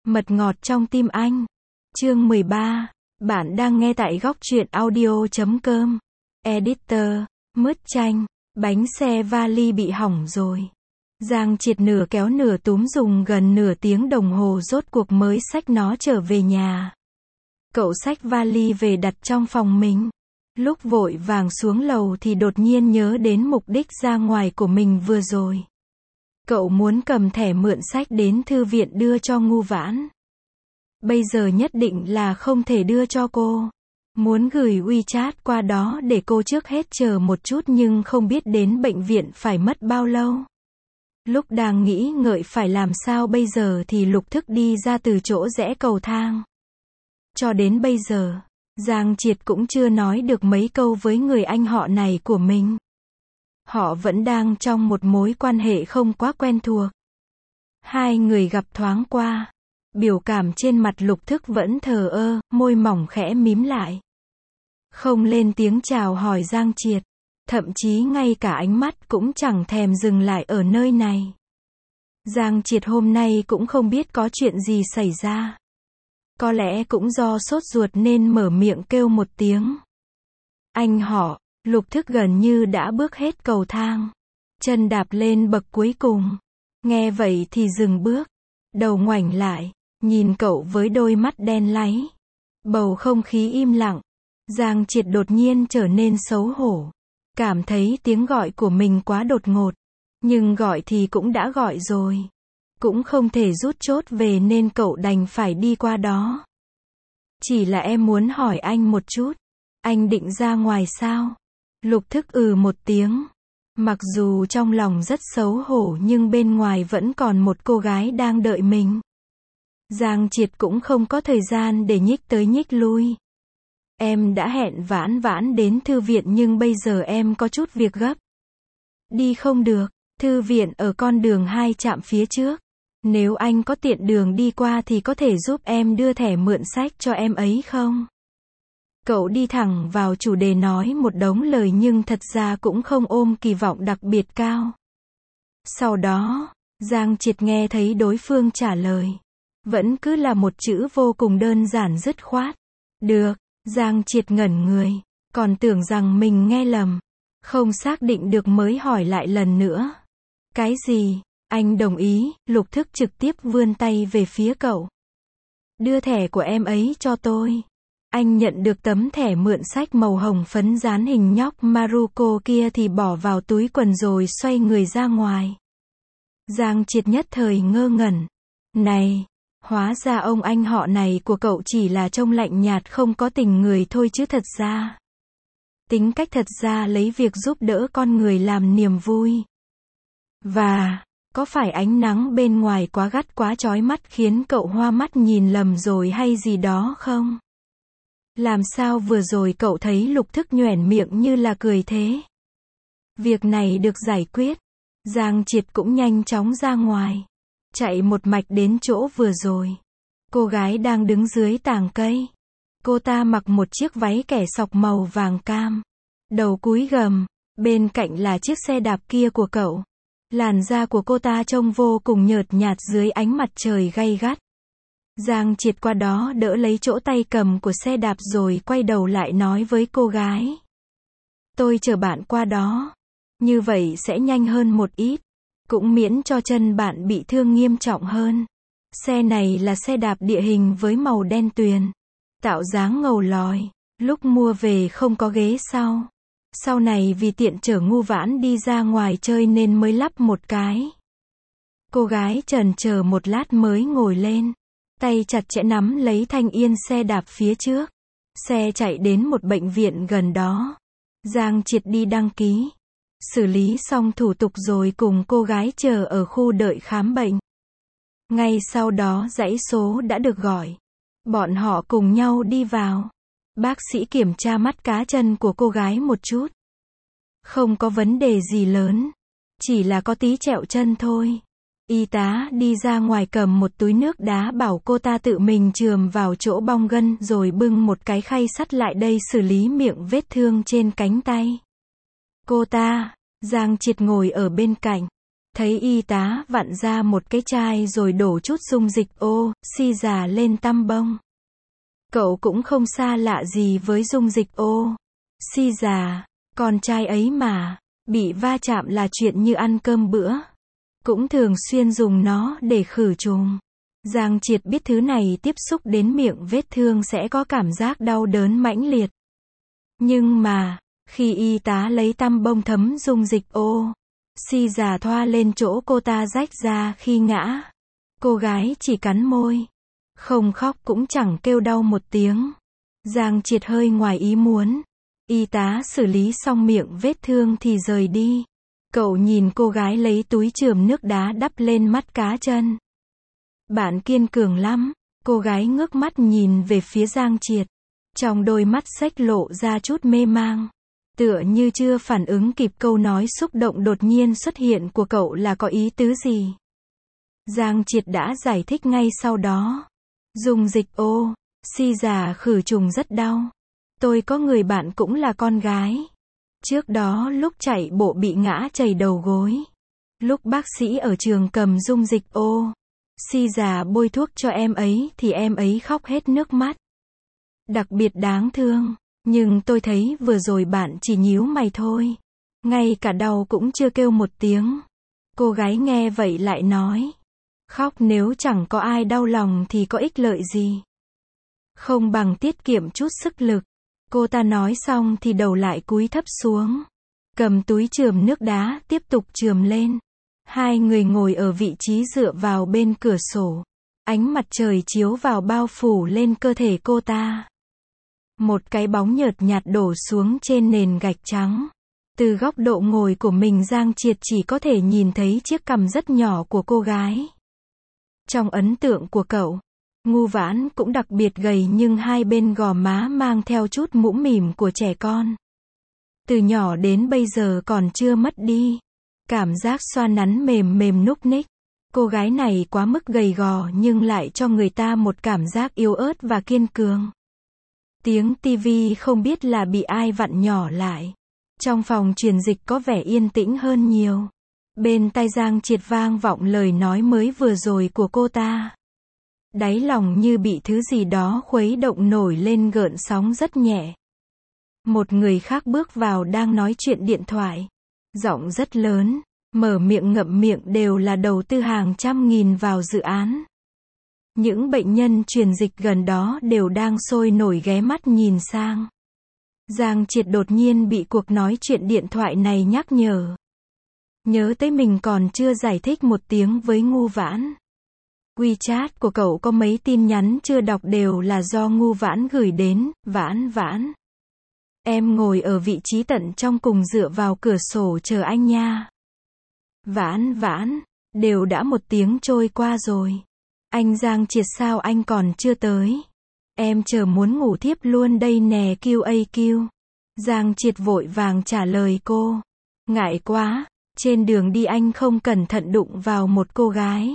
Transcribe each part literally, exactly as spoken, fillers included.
Mật ngọt trong tim anh. Chương mười ba. Bạn đang nghe tại góc truyện audio chấm com. Editor. Mứt chanh. Bánh xe vali bị hỏng rồi. Giang Triệt nửa kéo nửa túm dùng gần nửa tiếng đồng hồ rốt cuộc mới xách nó trở về nhà. Cậu xách vali về đặt trong phòng mình. Lúc vội vàng xuống lầu thì đột nhiên nhớ đến mục đích ra ngoài của mình vừa rồi. Cậu muốn cầm thẻ mượn sách đến thư viện đưa cho Ngu Vãn. Bây giờ nhất định là không thể đưa cho cô. Muốn gửi WeChat qua đó để cô trước hết chờ một chút nhưng không biết đến bệnh viện phải mất bao lâu. Lúc đang nghĩ ngợi phải làm sao bây giờ thì Lục Thức đi ra từ chỗ rẽ cầu thang. Cho đến bây giờ, Giang Triệt cũng chưa nói được mấy câu với người anh họ này của mình. Họ vẫn đang trong một mối quan hệ không quá quen thuộc. Hai người gặp thoáng qua. Biểu cảm trên mặt Lục Thức vẫn thờ ơ, môi mỏng khẽ mím lại. Không lên tiếng chào hỏi Giang Triệt. Thậm chí ngay cả ánh mắt cũng chẳng thèm dừng lại ở nơi này. Giang Triệt hôm nay cũng không biết có chuyện gì xảy ra. Có lẽ cũng do sốt ruột nên mở miệng kêu một tiếng. Anh họ. Lục Thức gần như đã bước hết cầu thang. Chân đạp lên bậc cuối cùng. Nghe vậy thì dừng bước. Đầu ngoảnh lại. Nhìn cậu với đôi mắt đen láy. Bầu không khí im lặng. Giang Triệt đột nhiên trở nên xấu hổ. Cảm thấy tiếng gọi của mình quá đột ngột. Nhưng gọi thì cũng đã gọi rồi. Cũng không thể rút chốt về nên cậu đành phải đi qua đó. Chỉ là em muốn hỏi anh một chút. Anh định ra ngoài sao? Lục Thức ừ một tiếng. Mặc dù trong lòng rất xấu hổ nhưng bên ngoài vẫn còn một cô gái đang đợi mình. Giang Triệt cũng không có thời gian để nhích tới nhích lui. Em đã hẹn Vãn Vãn đến thư viện nhưng bây giờ em có chút việc gấp. Đi không được, thư viện ở con đường hai trạm phía trước. Nếu anh có tiện đường đi qua thì có thể giúp em đưa thẻ mượn sách cho em ấy không? Cậu đi thẳng vào chủ đề nói một đống lời nhưng thật ra cũng không ôm kỳ vọng đặc biệt cao. Sau đó, Giang Triệt nghe thấy đối phương trả lời. Vẫn cứ là một chữ vô cùng đơn giản dứt khoát. Được, Giang Triệt ngẩn người. Còn tưởng rằng mình nghe lầm. Không xác định được mới hỏi lại lần nữa. Cái gì? Anh đồng ý. Lục Thức trực tiếp vươn tay về phía cậu. Đưa thẻ của em ấy cho tôi. Anh nhận được tấm thẻ mượn sách màu hồng phấn dán hình nhóc Maruko kia thì bỏ vào túi quần rồi xoay người ra ngoài. Giang Triệt nhất thời ngơ ngẩn. Này, hóa ra ông anh họ này của cậu chỉ là trông lạnh nhạt không có tình người thôi chứ thật ra. Tính cách thật ra lấy việc giúp đỡ con người làm niềm vui. Và, có phải ánh nắng bên ngoài quá gắt quá chói mắt khiến cậu hoa mắt nhìn lầm rồi hay gì đó không? Làm sao vừa rồi cậu thấy Lục Thức nhoẻn miệng như là cười thế? Việc này được giải quyết. Giang Triệt cũng nhanh chóng ra ngoài. Chạy một mạch đến chỗ vừa rồi. Cô gái đang đứng dưới tàng cây. Cô ta mặc một chiếc váy kẻ sọc màu vàng cam. Đầu cúi gầm. Bên cạnh là chiếc xe đạp kia của cậu. Làn da của cô ta trông vô cùng nhợt nhạt dưới ánh mặt trời gay gắt. Giang Triệt qua đó đỡ lấy chỗ tay cầm của xe đạp rồi quay đầu lại nói với cô gái. Tôi chờ bạn qua đó. Như vậy sẽ nhanh hơn một ít. Cũng miễn cho chân bạn bị thương nghiêm trọng hơn. Xe này là xe đạp địa hình với màu đen tuyền. Tạo dáng ngầu lòi. Lúc mua về không có ghế sau. Sau này vì tiện chở Ngu Vãn đi ra ngoài chơi nên mới lắp một cái. Cô gái chần chờ một lát mới ngồi lên. Tay chặt chẽ nắm lấy thanh yên xe đạp phía trước. Xe chạy đến một bệnh viện gần đó. Giang Triệt đi đăng ký. Xử lý xong thủ tục rồi cùng cô gái chờ ở khu đợi khám bệnh. Ngay sau đó dãy số đã được gọi. Bọn họ cùng nhau đi vào. Bác sĩ kiểm tra mắt cá chân của cô gái một chút. Không có vấn đề gì lớn. Chỉ là có tí trẹo chân thôi. Y tá đi ra ngoài cầm một túi nước đá bảo cô ta tự mình chườm vào chỗ bong gân rồi bưng một cái khay sắt lại đây xử lý miệng vết thương trên cánh tay. Cô ta, Giang Triệt ngồi ở bên cạnh. Thấy y tá vặn ra một cái chai rồi đổ chút dung dịch oxy già lên tăm bông. Cậu cũng không xa lạ gì với dung dịch oxy già, con trai ấy mà, bị va chạm là chuyện như ăn cơm bữa. Cũng thường xuyên dùng nó để khử trùng. Giang Triệt biết thứ này tiếp xúc đến miệng vết thương sẽ có cảm giác đau đớn mãnh liệt. Nhưng mà, khi y tá lấy tăm bông thấm dung dịch oxy già thoa lên chỗ cô ta rách ra khi ngã, cô gái chỉ cắn môi. Không khóc cũng chẳng kêu đau một tiếng. Giang Triệt hơi ngoài ý muốn. Y tá xử lý xong miệng vết thương thì rời đi. Cậu nhìn cô gái lấy túi chườm nước đá đắp lên mắt cá chân. Bạn kiên cường lắm. Cô gái ngước mắt nhìn về phía Giang Triệt. Trong đôi mắt xếch lộ ra chút mê mang. Tựa như chưa phản ứng kịp câu nói xúc động đột nhiên xuất hiện của cậu là có ý tứ gì. Giang Triệt đã giải thích ngay sau đó. Dùng dịch oxy già khử trùng rất đau. Tôi có người bạn cũng là con gái. Trước đó lúc chạy bộ bị ngã chảy đầu gối. Lúc bác sĩ ở trường cầm dung dịch oxy già bôi thuốc cho em ấy thì em ấy khóc hết nước mắt. Đặc biệt đáng thương. Nhưng tôi thấy vừa rồi bạn chỉ nhíu mày thôi. Ngay cả đau cũng chưa kêu một tiếng. Cô gái nghe vậy lại nói. Khóc nếu chẳng có ai đau lòng thì có ích lợi gì. Không bằng tiết kiệm chút sức lực. Cô ta nói xong thì đầu lại cúi thấp xuống. Cầm túi chườm nước đá tiếp tục chườm lên. Hai người ngồi ở vị trí dựa vào bên cửa sổ. Ánh mặt trời chiếu vào bao phủ lên cơ thể cô ta. Một cái bóng nhợt nhạt đổ xuống trên nền gạch trắng. Từ góc độ ngồi của mình Giang Triệt chỉ có thể nhìn thấy chiếc cằm rất nhỏ của cô gái. Trong ấn tượng của cậu, Ngu Vãn cũng đặc biệt gầy nhưng hai bên gò má mang theo chút mũm mỉm của trẻ con. Từ nhỏ đến bây giờ còn chưa mất đi. Cảm giác xoa nắn mềm mềm núc ních. Cô gái này quá mức gầy gò nhưng lại cho người ta một cảm giác yếu ớt và kiên cường. Tiếng tivi không biết là bị ai vặn nhỏ lại. Trong phòng truyền dịch có vẻ yên tĩnh hơn nhiều. Bên tai Giang Triệt vang vọng lời nói mới vừa rồi của cô ta. Đáy lòng như bị thứ gì đó khuấy động nổi lên gợn sóng rất nhẹ. Một người khác bước vào đang nói chuyện điện thoại. Giọng rất lớn, mở miệng ngậm miệng đều là đầu tư hàng trăm nghìn vào dự án. Những bệnh nhân truyền dịch gần đó đều đang sôi nổi ghé mắt nhìn sang. Giang Triệt đột nhiên bị cuộc nói chuyện điện thoại này nhắc nhở. Nhớ tới mình còn chưa giải thích một tiếng với Ngu Vãn. WeChat của cậu có mấy tin nhắn chưa đọc đều là do Ngu Vãn gửi đến. Vãn Vãn. Em ngồi ở vị trí tận trong cùng dựa vào cửa sổ chờ anh nha. Vãn Vãn. Đều đã một tiếng trôi qua rồi. Anh Giang Triệt sao anh còn chưa tới? Em chờ muốn ngủ thiếp luôn đây nè quy a quy. Giang Triệt vội vàng trả lời cô. Ngại quá, trên đường đi anh không cẩn thận đụng vào một cô gái.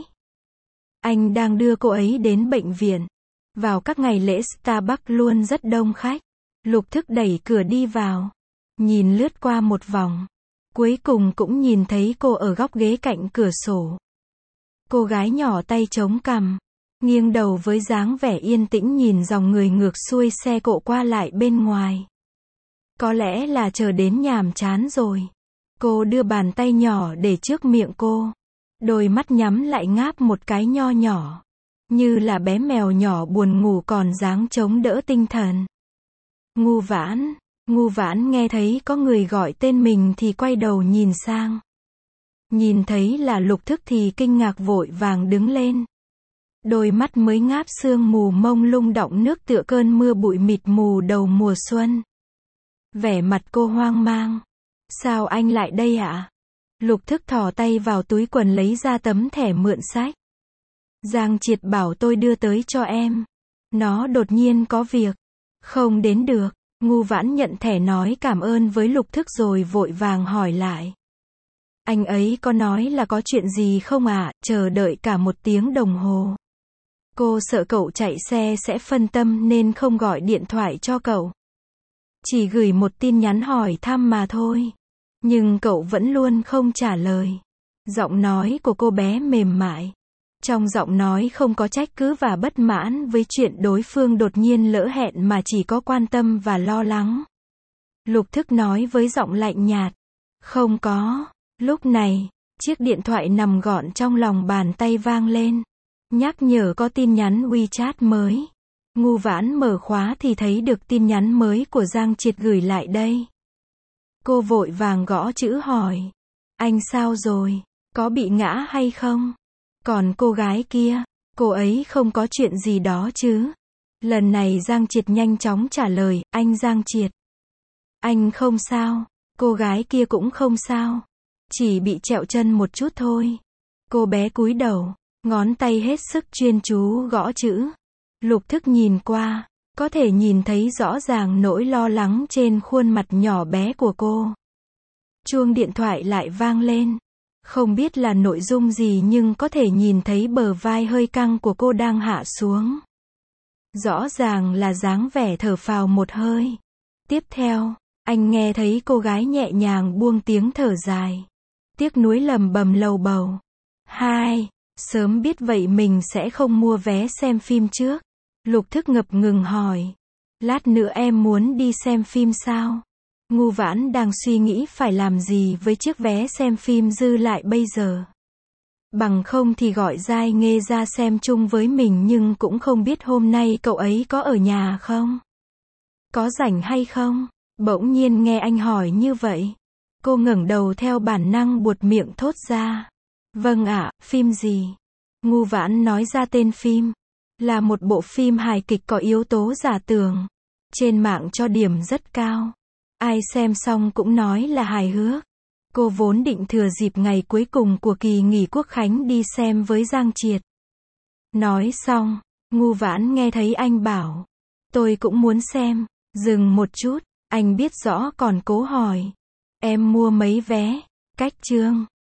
Anh đang đưa cô ấy đến bệnh viện. Vào các ngày lễ Starbucks luôn rất đông khách. Lục Thức đẩy cửa đi vào. Nhìn lướt qua một vòng. Cuối cùng cũng nhìn thấy cô ở góc ghế cạnh cửa sổ. Cô gái nhỏ tay chống cằm. Nghiêng đầu với dáng vẻ yên tĩnh nhìn dòng người ngược xuôi xe cộ qua lại bên ngoài. Có lẽ là chờ đến nhàm chán rồi. Cô đưa bàn tay nhỏ để trước miệng cô. Đôi mắt nhắm lại ngáp một cái nho nhỏ. Như là bé mèo nhỏ buồn ngủ còn dáng chống đỡ tinh thần. Ngu Vãn. Ngu Vãn nghe thấy có người gọi tên mình thì quay đầu nhìn sang. Nhìn thấy là Lục Thức thì kinh ngạc vội vàng đứng lên. Đôi mắt mới ngáp sương mù mông lung đọng nước tựa cơn mưa bụi mịt mù đầu mùa xuân. Vẻ mặt cô hoang mang. Sao anh lại đây ạ? Lục Thức thò tay vào túi quần lấy ra tấm thẻ mượn sách. Giang Triệt bảo tôi đưa tới cho em. Nó đột nhiên có việc. Không đến được. Ngu Vãn nhận thẻ nói cảm ơn với Lục Thức rồi vội vàng hỏi lại. Anh ấy có nói là có chuyện gì không ạ? À? Chờ đợi cả một tiếng đồng hồ. Cô sợ cậu chạy xe sẽ phân tâm nên không gọi điện thoại cho cậu. Chỉ gửi một tin nhắn hỏi thăm mà thôi. Nhưng cậu vẫn luôn không trả lời. Giọng nói của cô bé mềm mại. Trong giọng nói không có trách cứ và bất mãn với chuyện đối phương đột nhiên lỡ hẹn mà chỉ có quan tâm và lo lắng. Lục Thức nói với giọng lạnh nhạt. Không có. Lúc này, chiếc điện thoại nằm gọn trong lòng bàn tay vang lên. Nhắc nhở có tin nhắn WeChat mới. Ngu Vãn mở khóa thì thấy được tin nhắn mới của Giang Triệt gửi lại đây. Cô vội vàng gõ chữ hỏi. Anh sao rồi? Có bị ngã hay không? Còn cô gái kia, cô ấy không có chuyện gì đó chứ? Lần này Giang Triệt nhanh chóng trả lời, anh Giang Triệt. Anh không sao, cô gái kia cũng không sao. Chỉ bị trẹo chân một chút thôi. Cô bé cúi đầu, ngón tay hết sức chuyên chú gõ chữ. Lục Thức nhìn qua, có thể nhìn thấy rõ ràng nỗi lo lắng trên khuôn mặt nhỏ bé của cô. Chuông điện thoại lại vang lên. Không biết là nội dung gì nhưng có thể nhìn thấy bờ vai hơi căng của cô đang hạ xuống. Rõ ràng là dáng vẻ thở phào một hơi. Tiếp theo, anh nghe thấy cô gái nhẹ nhàng buông tiếng thở dài. Tiếc nuối lầm bầm lầu bầu. Hai, sớm biết vậy mình sẽ không mua vé xem phim trước. Lục Thức ngập ngừng hỏi. Lát nữa em muốn đi xem phim sao? Ngu Vãn đang suy nghĩ phải làm gì với chiếc vé xem phim dư lại bây giờ. Bằng không thì gọi Giai Nghê ra xem chung với mình nhưng cũng không biết hôm nay cậu ấy có ở nhà không? Có rảnh hay không? Bỗng nhiên nghe anh hỏi như vậy. Cô ngẩng đầu theo bản năng buột miệng thốt ra. Vâng ạ, phim gì? Ngu Vãn nói ra tên phim. Là một bộ phim hài kịch có yếu tố giả tưởng. Trên mạng cho điểm rất cao. Ai xem xong cũng nói là hài hước. Cô vốn định thừa dịp ngày cuối cùng của kỳ nghỉ Quốc khánh đi xem với Giang Triệt. Nói xong, Ngu Vãn nghe thấy anh bảo. Tôi cũng muốn xem. Dừng một chút, anh biết rõ còn cố hỏi. Em mua mấy vé? Cách chương.